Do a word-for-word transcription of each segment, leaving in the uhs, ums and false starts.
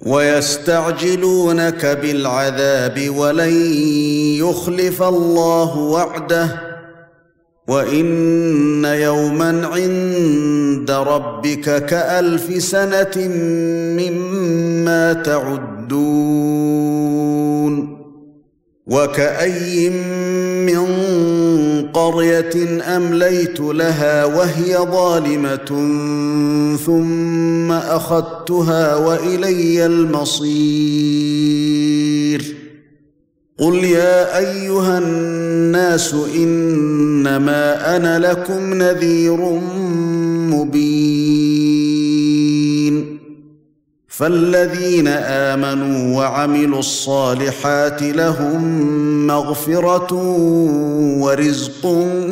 ويستعجلونك بالعذاب ولن يخلف الله وعده وإن يوما عند ربك كألف سنة مما تعدون وكأي من قرية أمليت لها وهي ظالمة ثم أخذتها وإلي المصير قل يا أيها الناس إنما أنا لكم نذير مبين فالذين آمنوا وعملوا الصالحات لهم مغفرة ورزق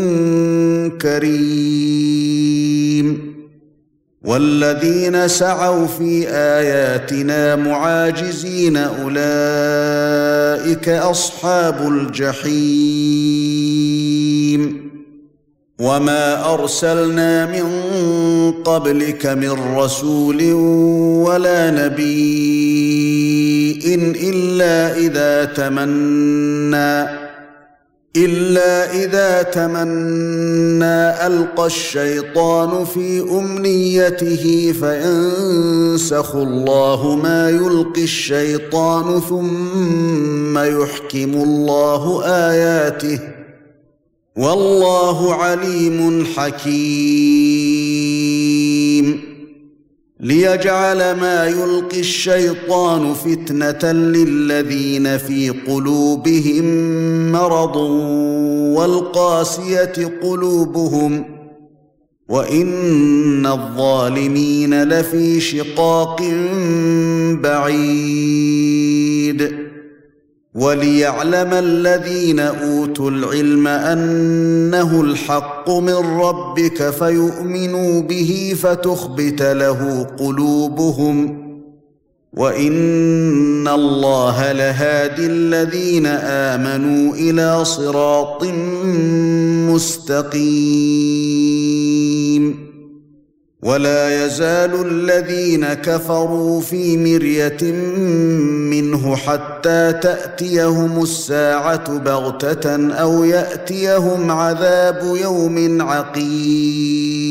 كريم والذين سعوا في آياتنا معاجزين أولئك أصحاب الجحيم وما أرسلنا من قبلك من رسول ولا نبي إلا إذا تمنى إلا إذا تمنى ألقى الشيطان في أمنيته فينسخ الله ما يلقي الشيطان ثم يحكم الله آياته والله عليم حكيم ليجعل ما يلقي الشيطان فتنة للذين في قلوبهم مرض والقاسية قلوبهم وإن الظالمين لفي شقاق بعيد وليعلم الذين أوتوا العلم أنه الحق من ربك فيؤمنوا به فتخبت له قلوبهم وإن الله لهادي الذين آمنوا إلى صراط مستقيم ولا يزال الذين كفروا في مرية منه حتى تأتيهم الساعة بغتة أو يأتيهم عذاب يوم عقيم